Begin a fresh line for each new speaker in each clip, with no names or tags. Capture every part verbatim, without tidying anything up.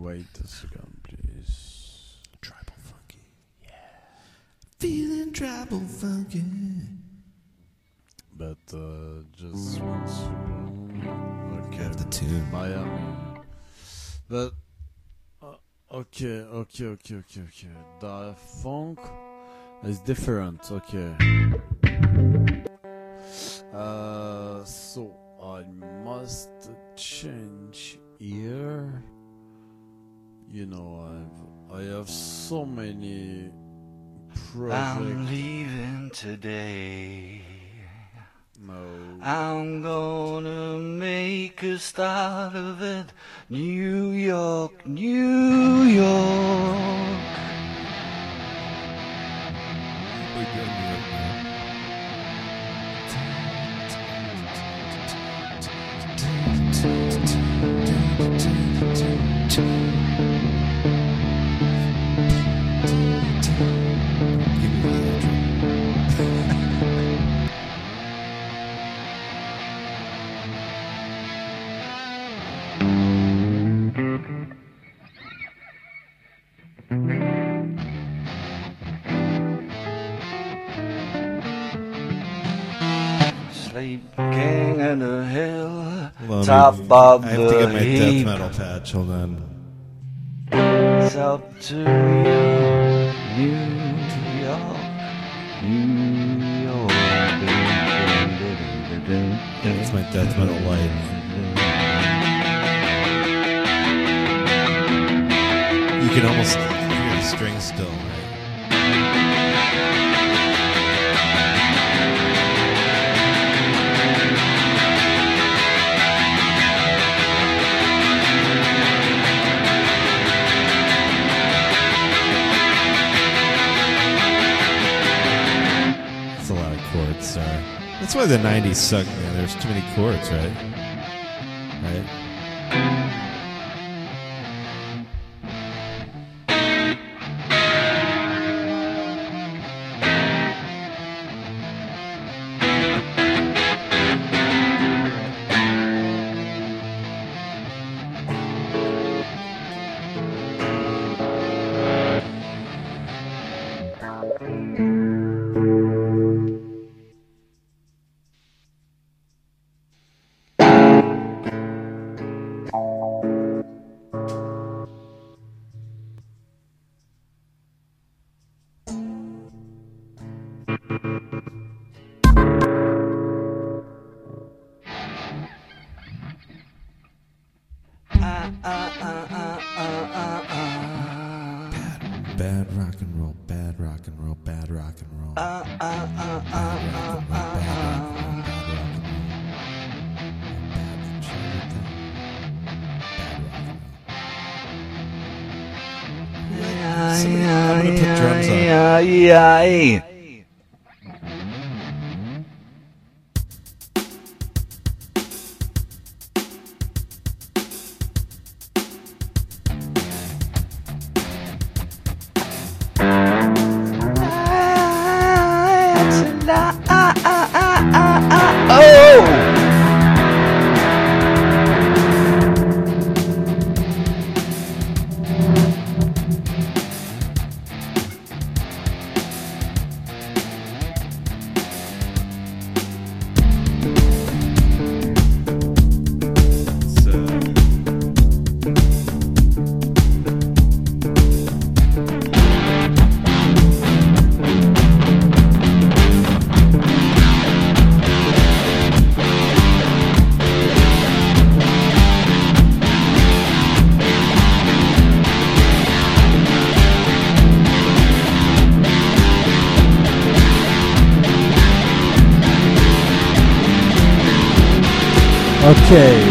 wait a second, please.
Tribal funky.
Yeah.
Feeling tribal funky.
But uh, just one second. Okay.
The tune.
Miami. But uh, okay, okay, okay, okay, okay. The funk is different. Okay. Uh, so I must change here. You know, I've I have so many projects.
I'm leaving today.
No.
I'm gonna make a start of it. New York, New York.
We're good, we're good.
Sleeping in the hill,
Well,
top
I
of
have to
the
get my death
heap.
metal patch. Hold on.
It's up to you, New York, New York.
It's my death metal light. You can almost hear the strings still, right? That's a lot of chords, sorry. That's why the nineties suck, man. There's too many chords, right? Right? Bad rock and roll, bad rock and roll, bad rock and roll. Bad rock and roll, bad rock and roll, bad rock and roll. Somebody, I'm gonna put drums on.
Yeah, yeah.
Okay.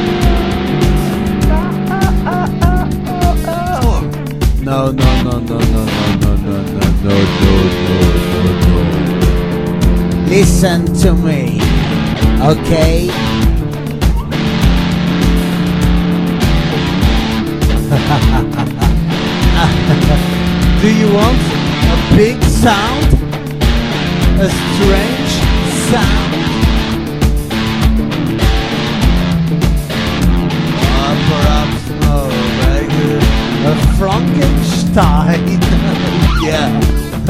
No, no, no, no, no, no, no, no, no, no, no, no, no. Listen to me, okay? Do you want a big sound? A strange sound? Or perhaps no, very good. Frankenstein. Yeah.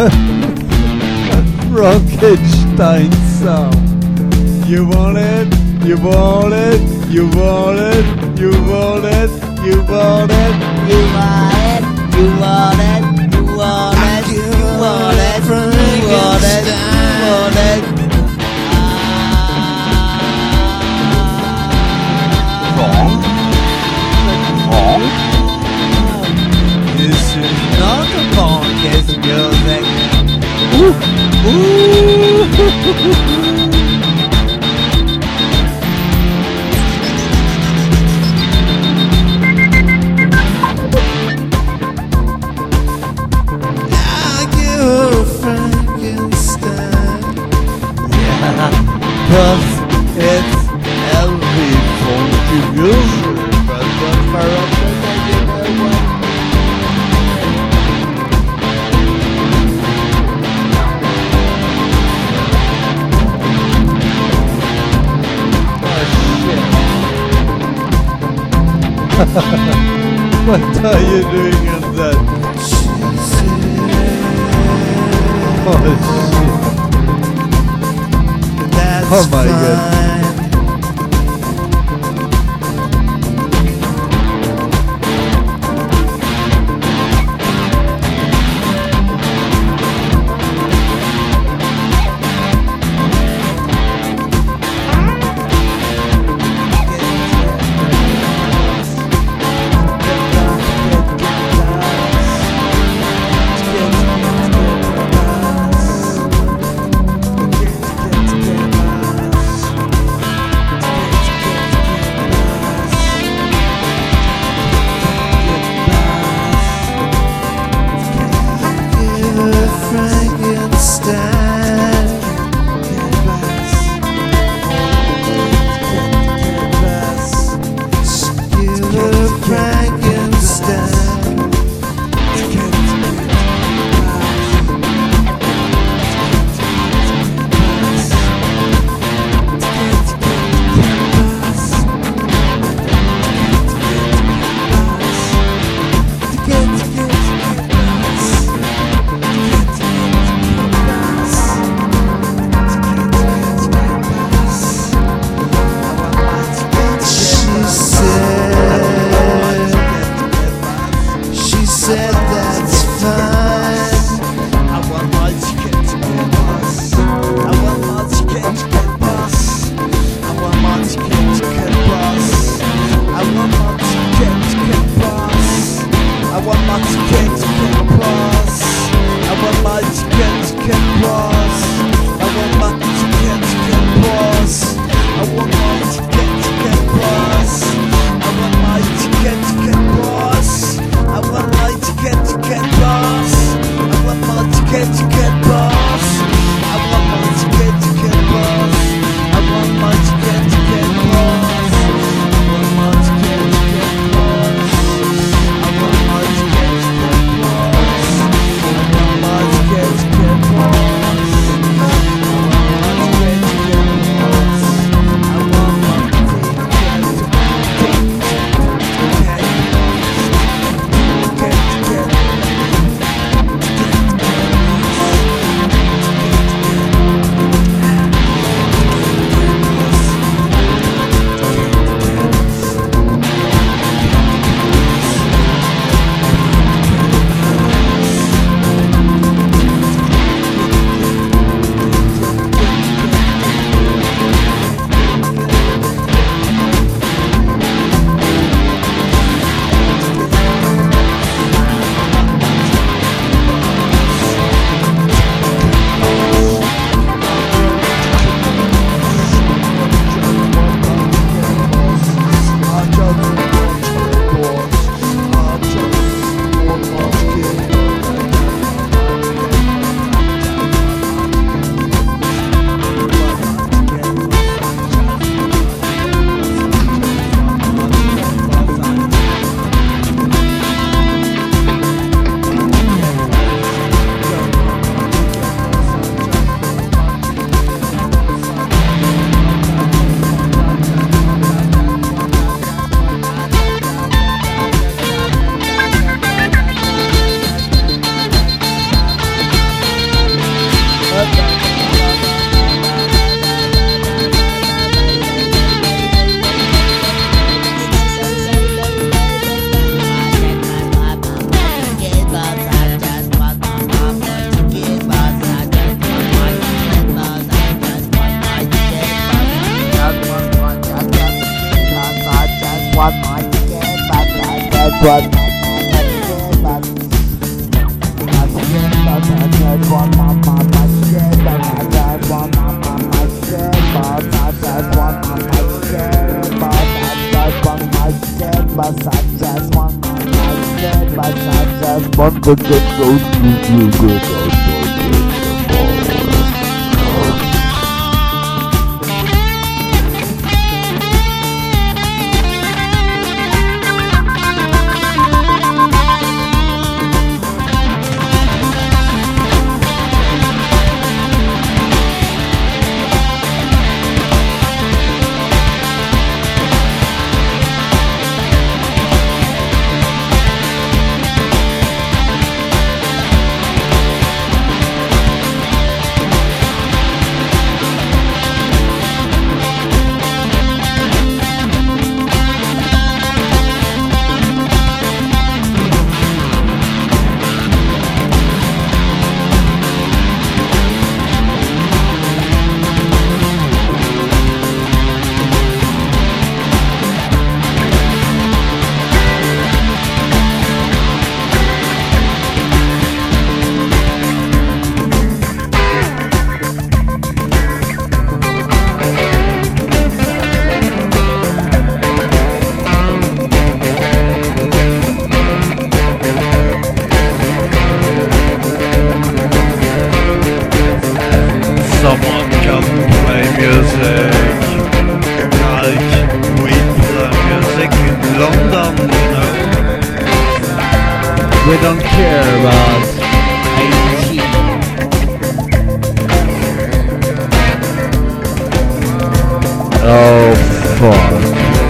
Frankenstein song. You want it? You want it? You want it? You want it? You want it? You want it? You want it? You want it? You want it? You want it? You want it?
Wrong. Wrong.
This is not a podcast music. Ooh. Ooh. Cause it's every funky music, but the parameter you know what? Oh shit. What are you doing in that? Oh shit. Oh my god. but but one mama my shit, but I got one mama my shit, but I got one mama my shit, but I got one my shit, but I just one my shit, but I just want to get those you good.
Someone come play music like we play music in London, you know.
We don't care about eighteen. Oh fuck.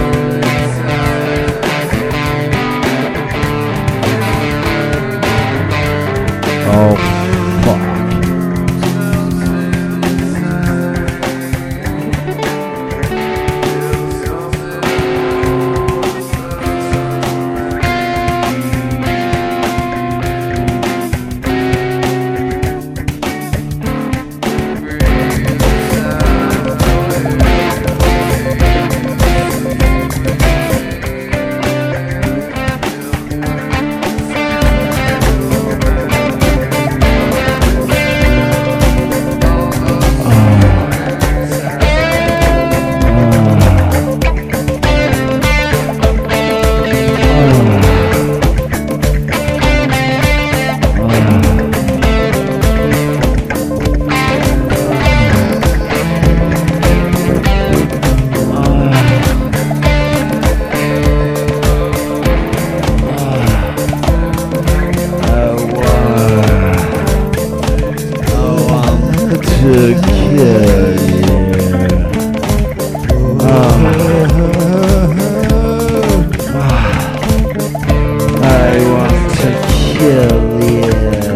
Oh fuck. To kill you. Oh. I want to kill you.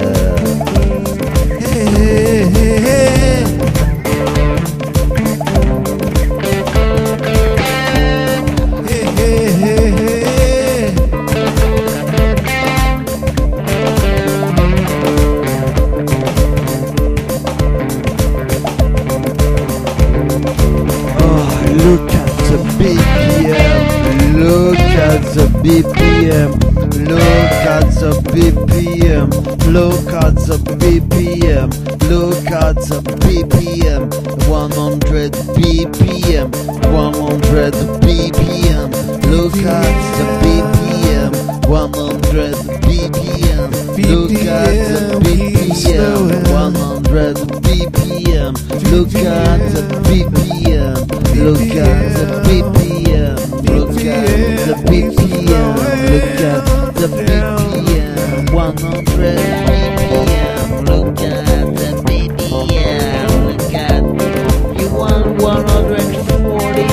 Look at the B P M, look at the B P M, look at the B P M, look at the B P M, look at the B P M, one hundred B P M, one hundred B P M, look at the B P M, one hundred B P M, look at the B P M, one hundred B P M, look at the B P M. Look at the B P M, look at the B P M, look at the B P M, one hundred B P M, look at the B P M, look at, you want one hundred forty.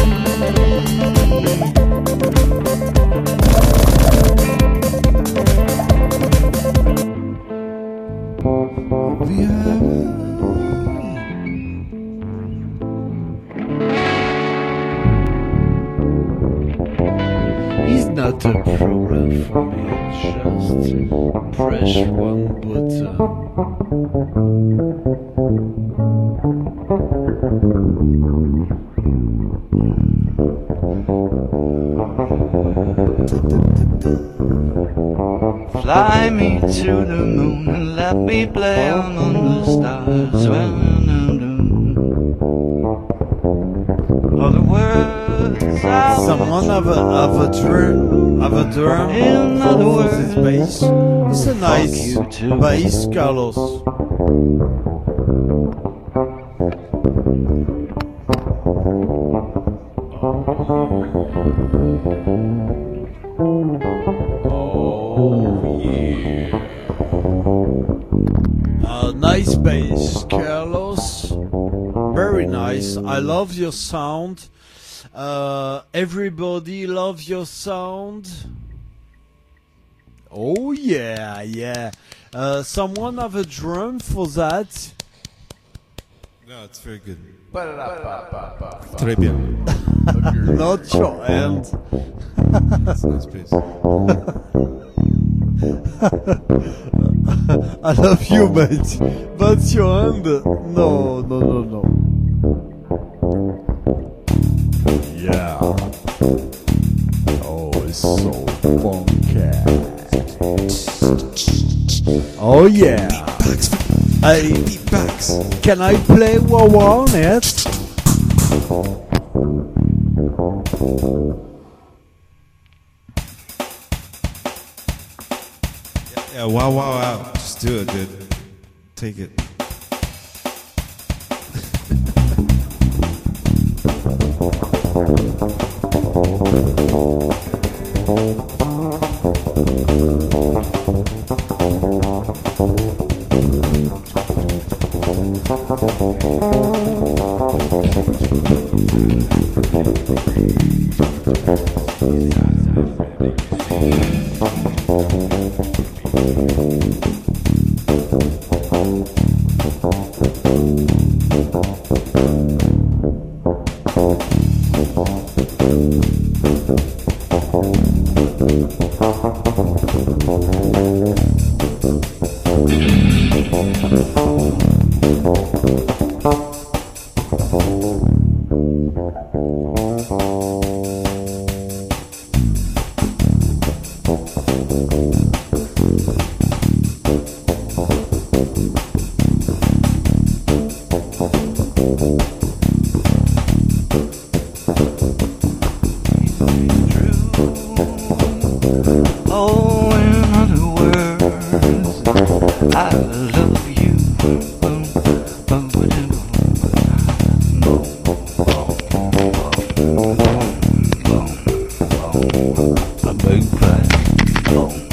It's not a problem for me, just press one button. Fly me to the moon and let me play among the stars when I'm done. All the words I
Someone have a have a drum have a drum
In other
for
words,
this bass. It's a nice
you too.
bass, Carlos. Oh yeah. Uh, nice bass, Carlos. Very nice. I love your sound. Uh, everybody loves your sound. Oh yeah, yeah. Uh, someone have a drum for that?
No, it's very good. Très bien.
Not your hand.
That's nice bass.
I love you, mate. But your hand? No, no, no, no. Yeah. Oh, it's so funky. Oh yeah. Hey,
Beatbox.
can I play one on it?
Yeah, wow, wow, wow. Just do it, dude. Take it.
Oh, in other words, I love you. A big play.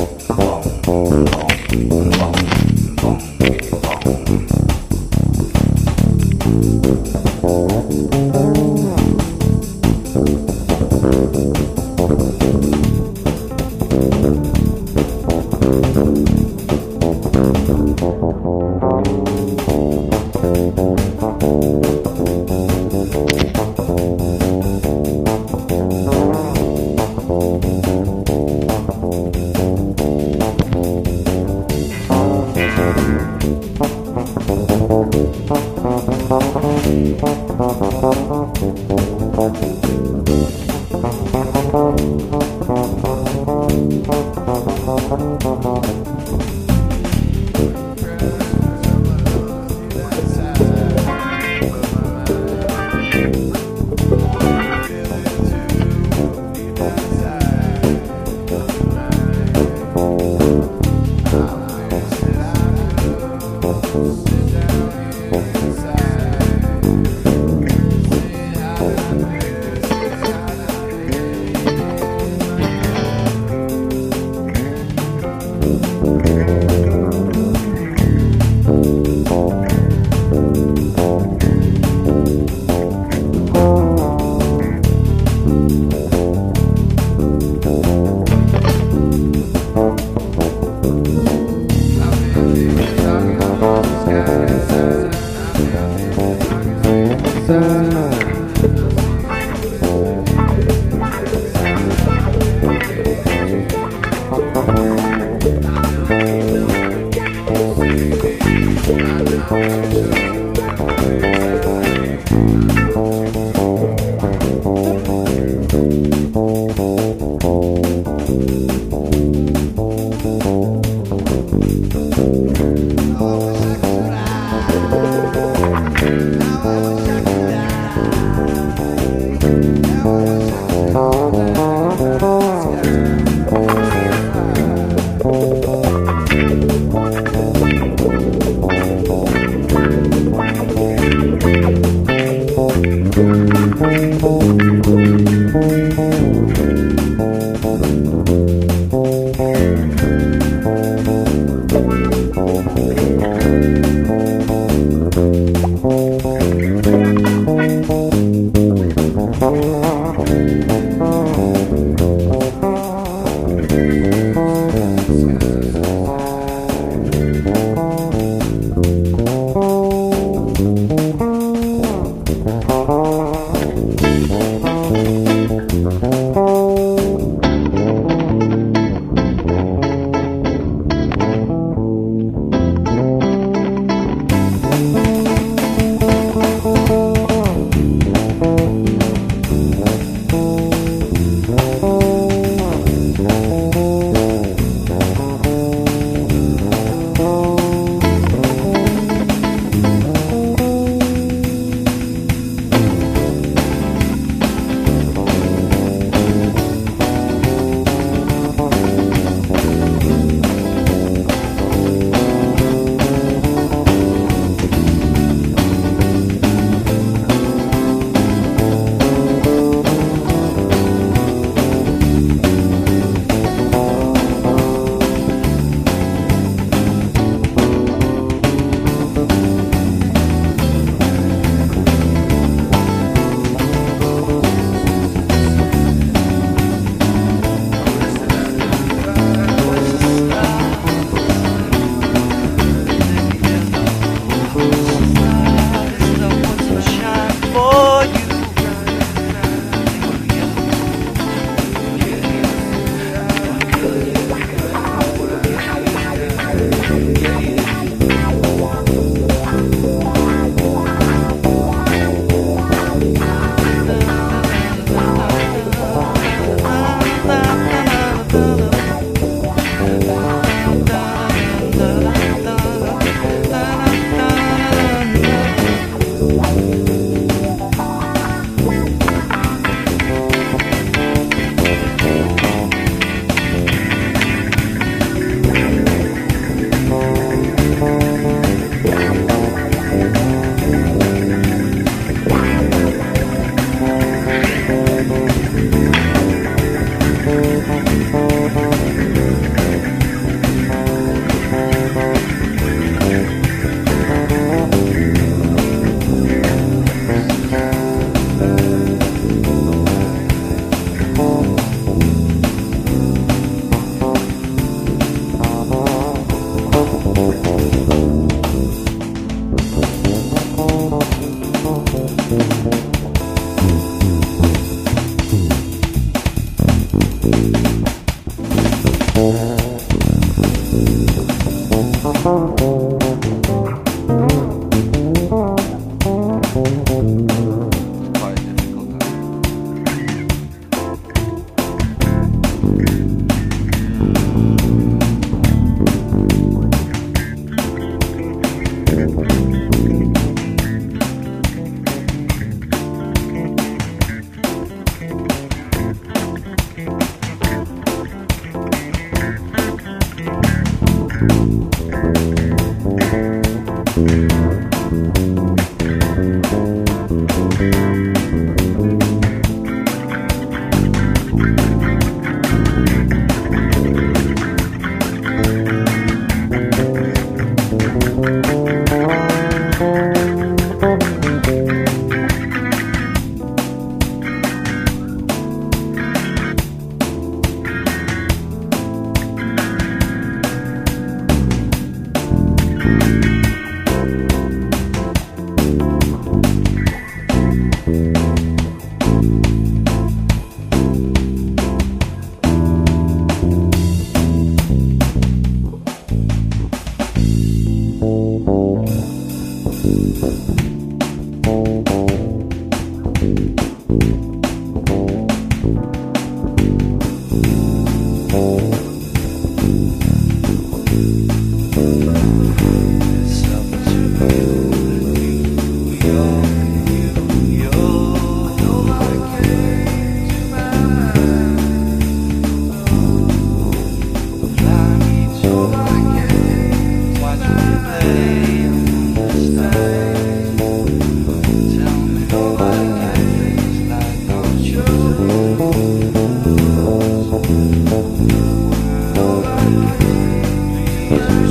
Quite difficult, huh? It's up to you, New York, New York. Nobody came to mind. Fly me to my game. Watch me play on the stage. Tell me nobody cares like I'm sure. Nobody cares.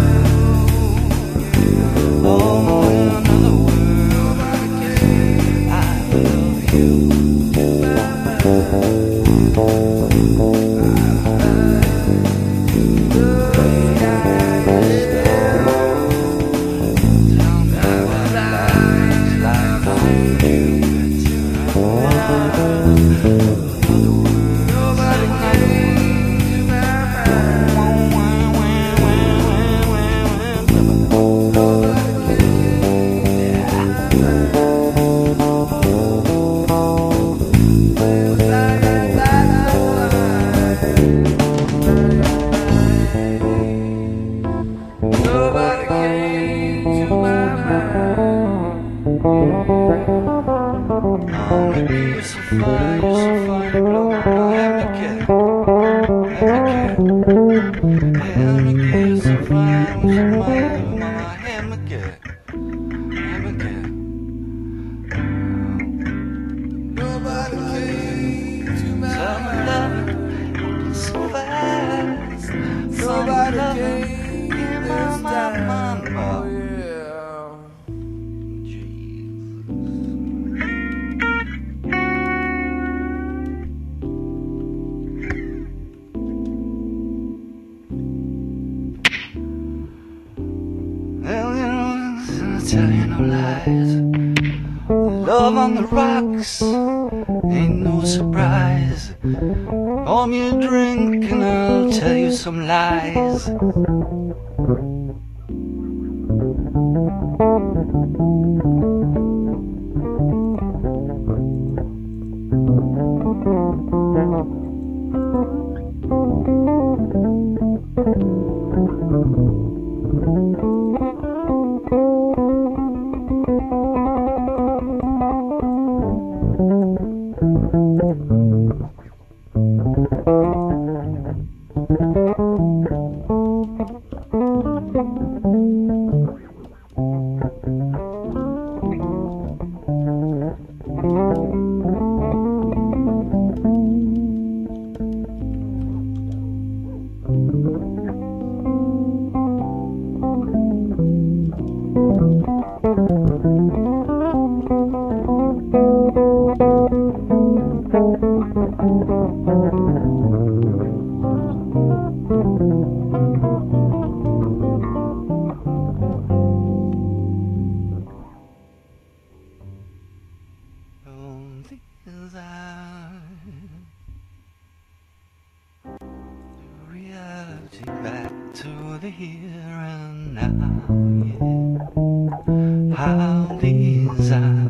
Oh, in another world, I love you. Tell me what life's like for you. Nobody came to my Nobody came to my mind. Oh, maybe you're so fine, you're so fine, you blow my hammock. Hammock. Hammock, you're so fine, you're so fine, you blow my hammock. Hammock. Nobody came to my mind. So fast. Nobody came. My, my, my, my. Oh, yeah. Jesus. Well, you know, I'll tell you no lies. Love on the rocks ain't no surprise. Pour me a drink and I'll tell you some lies. Reality back. the here and now, yeah. How desire.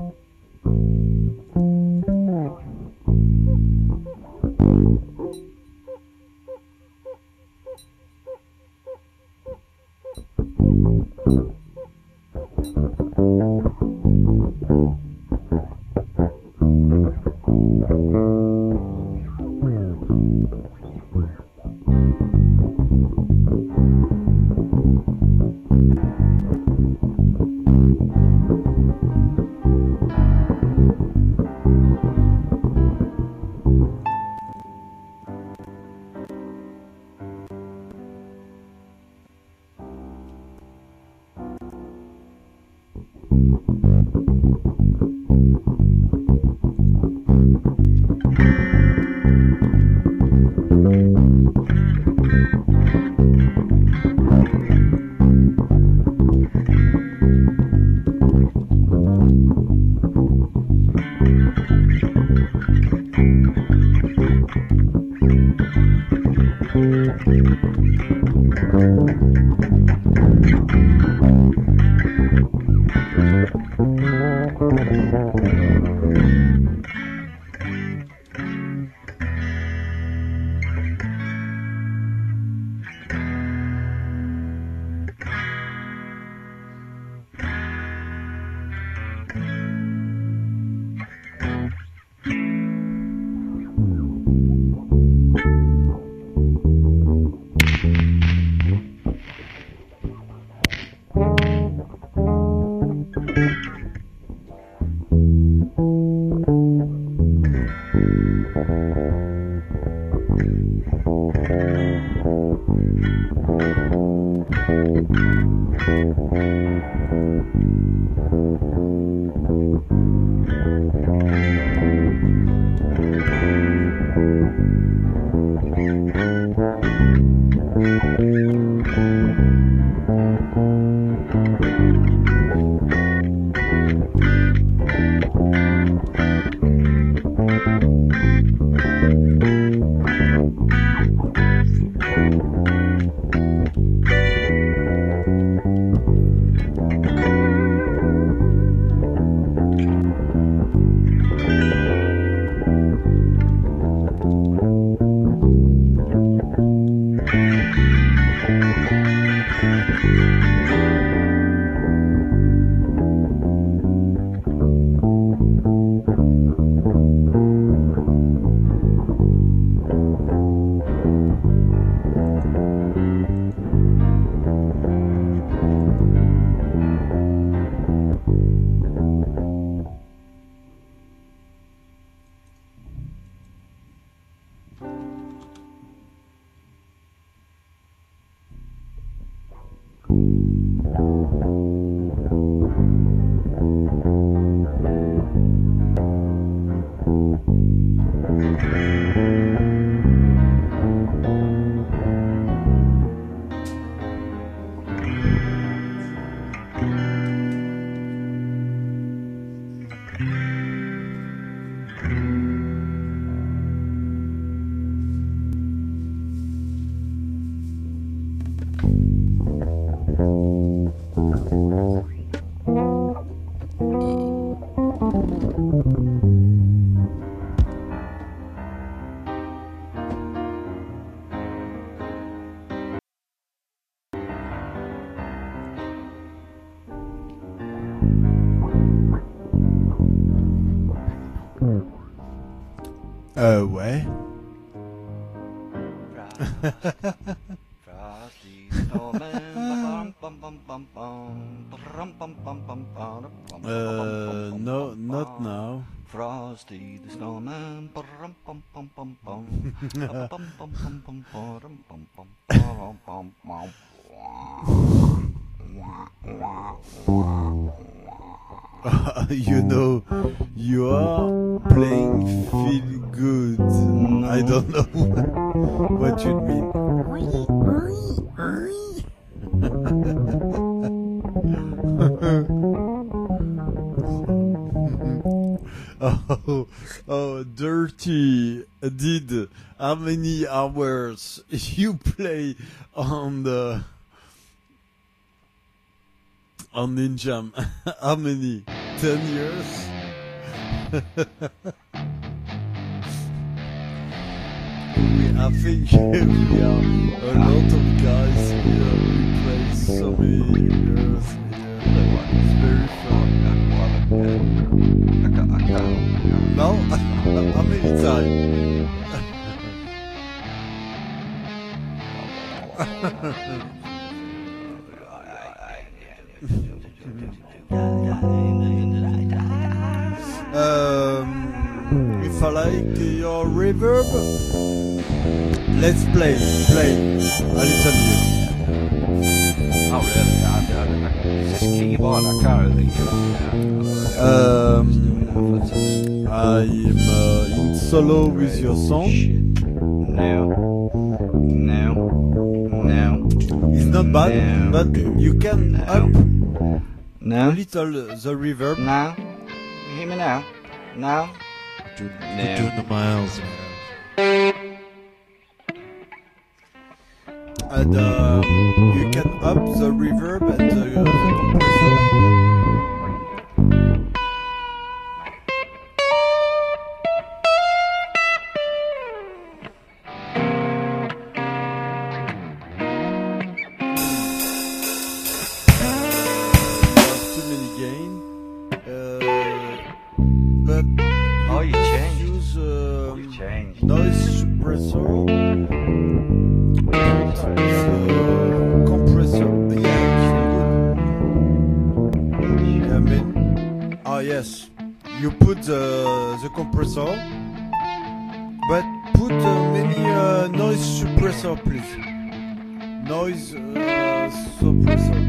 Euh, ouais. Euh, no, not now.
Frosty the Snowman.
You know, you are playing feel good. I don't know what you mean. oh, oh, dirty did how many hours you play on the on Ninja? How many? Ten years? we, I think we are a lot of guys here who play so many years here. It's very fun.
I can't, I can't.
No? How many times? um, if I like your reverb, let's play, play a little bit.
Oh really? I, I, I, it's this keyboard, I can't really use it.
Um, I'm uh, in solo with your song.
No. No. No.
It's not bad,
No.
but you can
No.
up
No.
a little the reverb.
No. You hear me now? No.
Doing,
No.
You're doing the miles.
And uh, you can up the reverb and the, uh, the compressor. Too many gain, uh, but
Oh, you changed.
use uh,
You changed.
noise suppressor. And, uh, compressor. Yeah, it's good. I mean, ah yes, you put the the compressor, but put uh, many uh, noise suppressor, please. Noise uh, suppressor.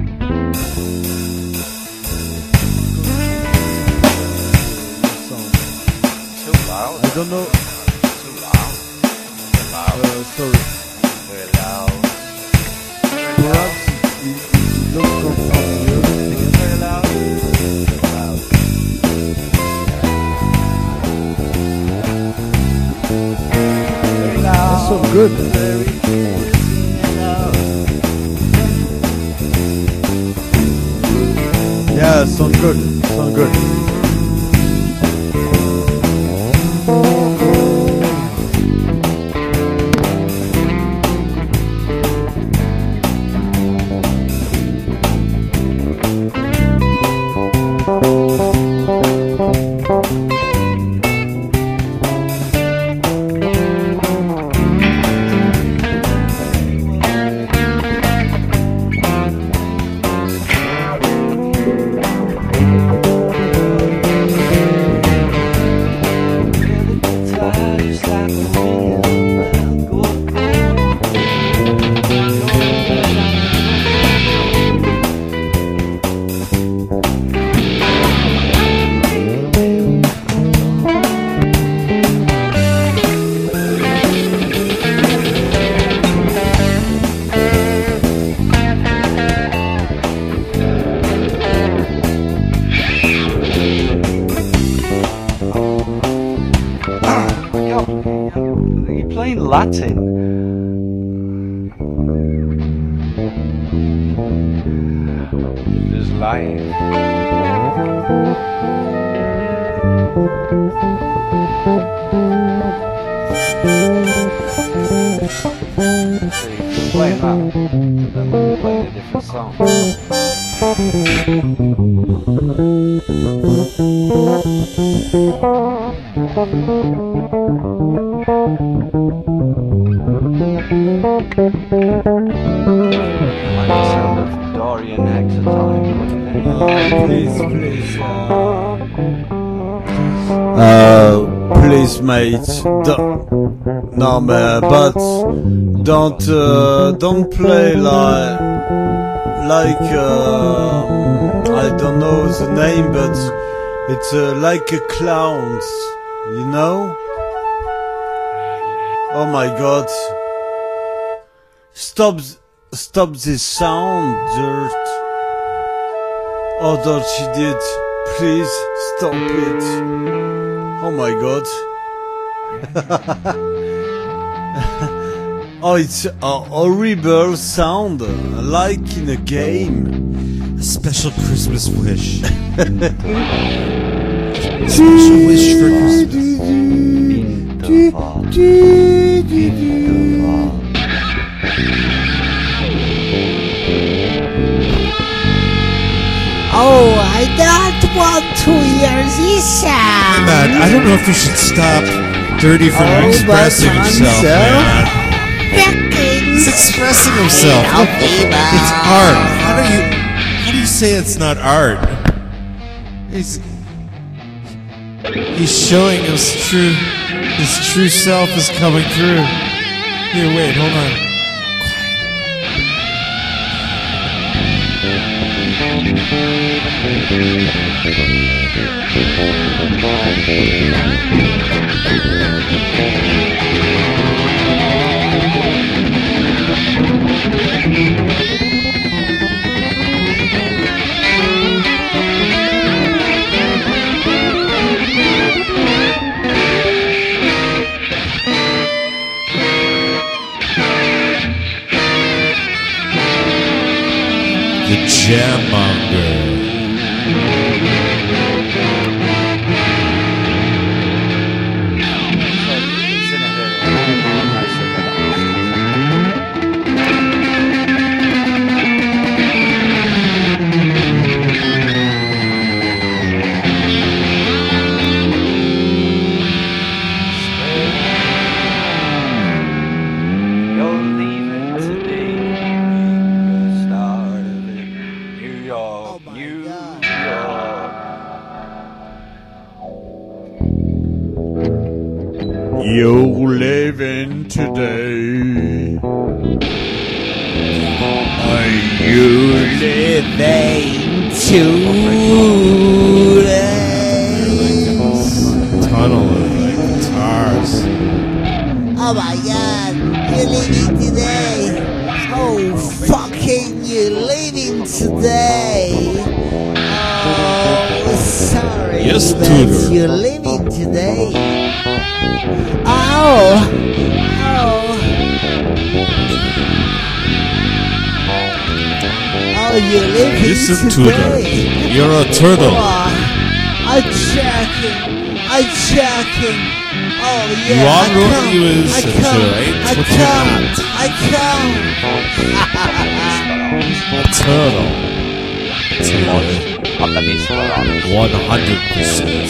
Too loud.
I don't know.
Too loud. Too loud.
Uh, sorry.
Very loud.
Perhaps it, it don't come from you.
Very loud. Very loud. Very loud.
That's so good.
Very loud.
Yeah, sound good. Sound good.
You're playing Latin. Just lying. So you're playing that, then we're playing a different song. Like the sound of Dorian Hexatonic, wouldn't
Uh,
it?
please, please. Uh, uh, please, mate. Don't, no, man, but don't, uh, don't play like, like, uh, I don't know the name, but it's uh, like a clowns, you know? Oh my God! Stop, stop this sound, dirt. Oh, that she did. Please stop it. Oh my God. Oh, it's a horrible sound, like in a game.
A special Christmas wish. Special wish for Christmas.
Oh, I don't want to hear this sound.
Man, I don't know if you should stop Dirty from
Oh,
expressing
but
himself,
Hansa.
man. He's expressing himself. It's art. How do you how do you say it's not art? He's He's showing his true his true self is coming through. Here, wait, hold on. The Jammonger.
You're leaving today, the start of it. New York, New York.
You're living today. Are you living today?
Tunnel of like guitars.
Oh my god, you're leaving today. Oh, fucking, you're leaving today. Oh, sorry.
Yes,
but
Tudor.
you're leaving today. Oh, oh. Oh, you're leaving
Listen to
today.
them. You're a turtle.
Oh, I'm checking. I'm checking. Oh yeah.
You are
I
what
come,
you is,
I
so
come.
right?
I
What you're
come.
not.
I come.
A turtle. One hundred percent.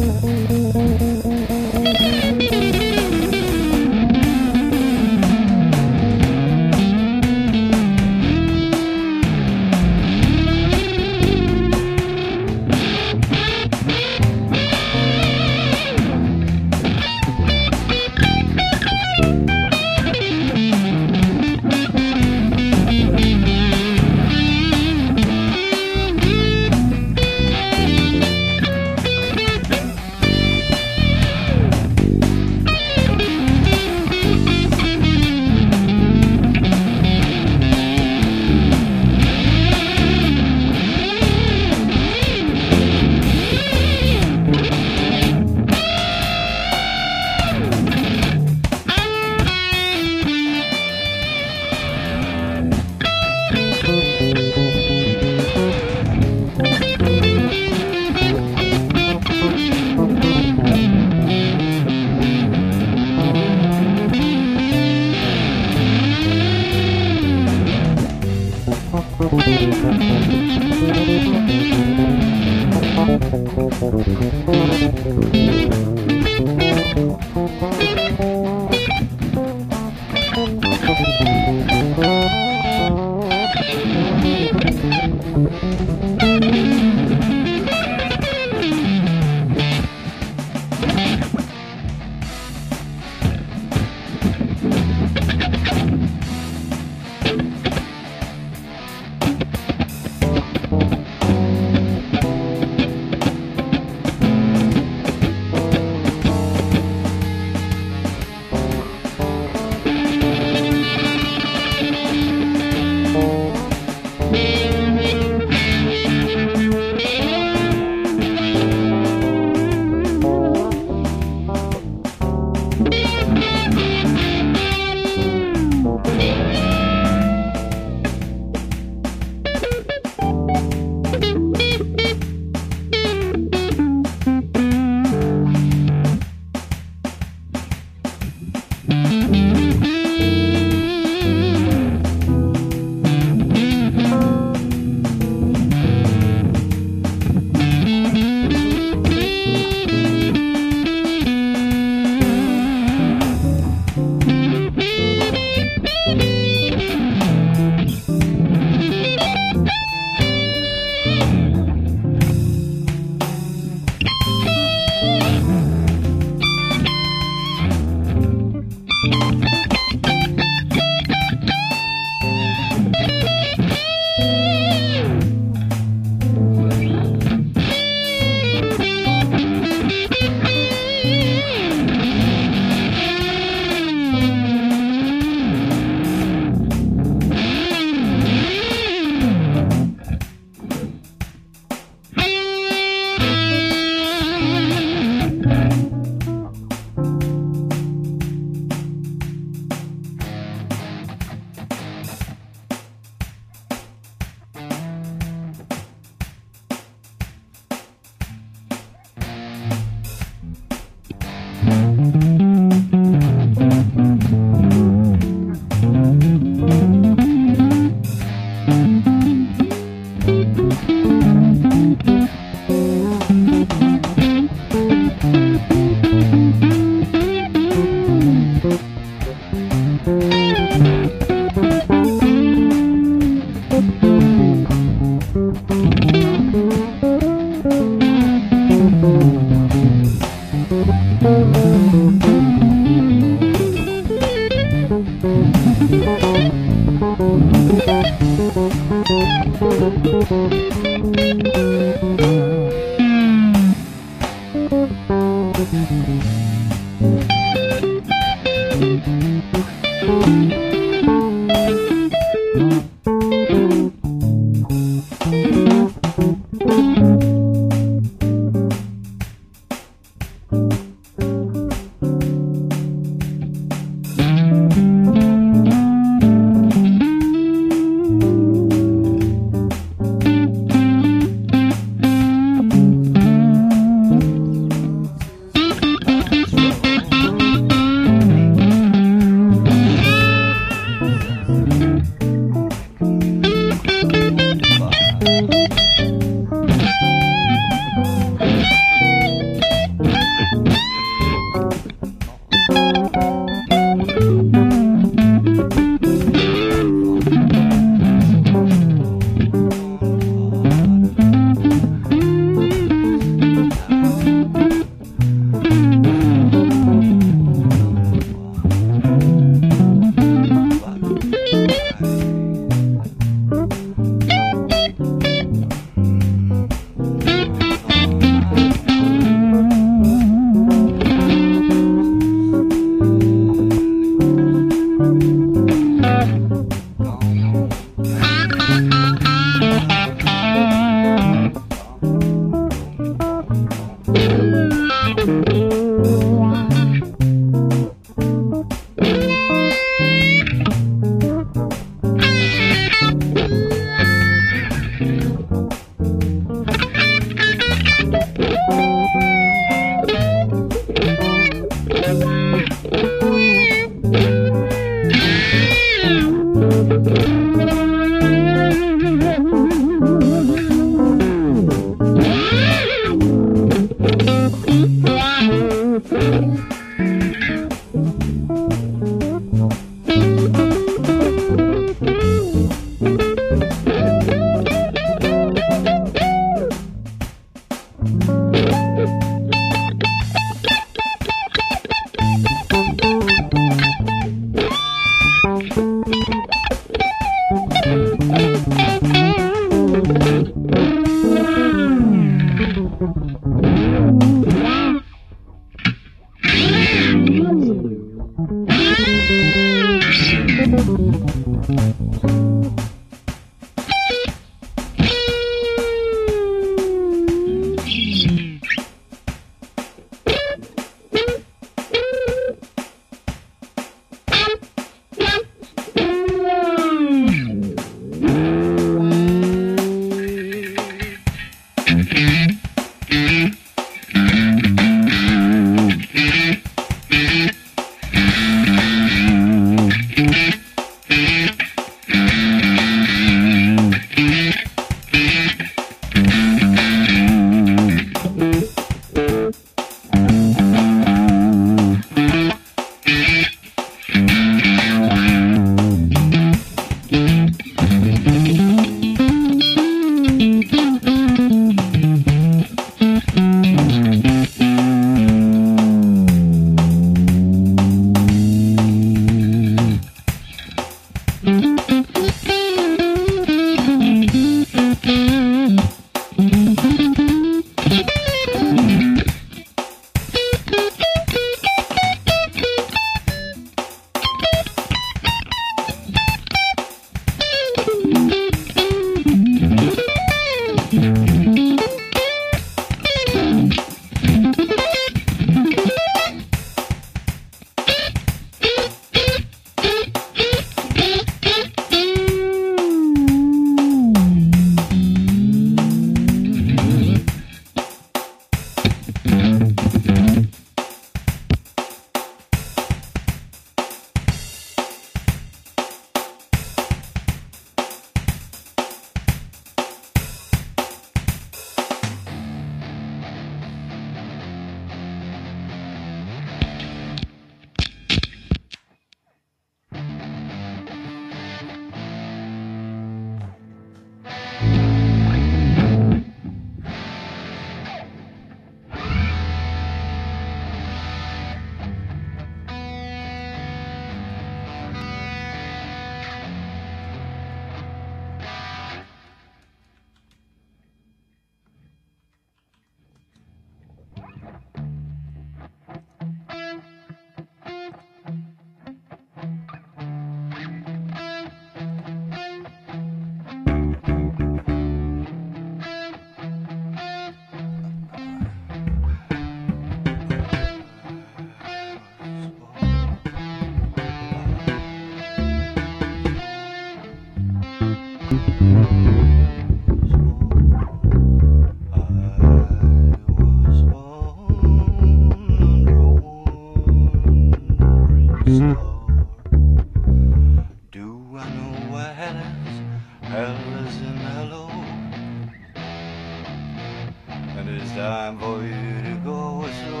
time for you to go, so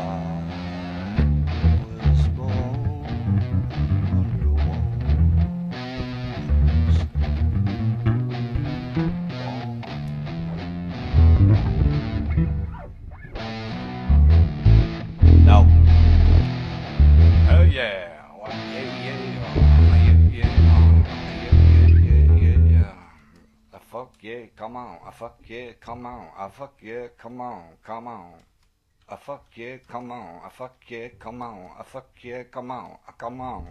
I was born under No. Oh yeah. Well, yeah, yeah, yeah, yeah, yeah, yeah, yeah, yeah. I fuck yeah, come on. I fuck yeah, come on. I fuck yeah, come on, come on. I fuck yeah, come on. I fuck yeah, come on. I fuck yeah, come on. Come on.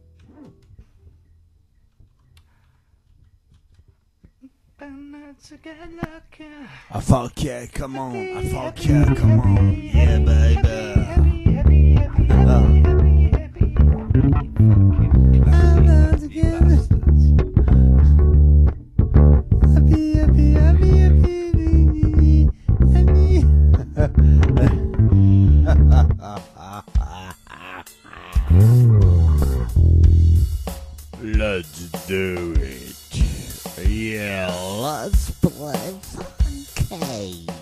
I fuck yeah, come on. I fuck yeah, come on. Yeah, baby. Uh. Let's do it. Yeah, let's play funky.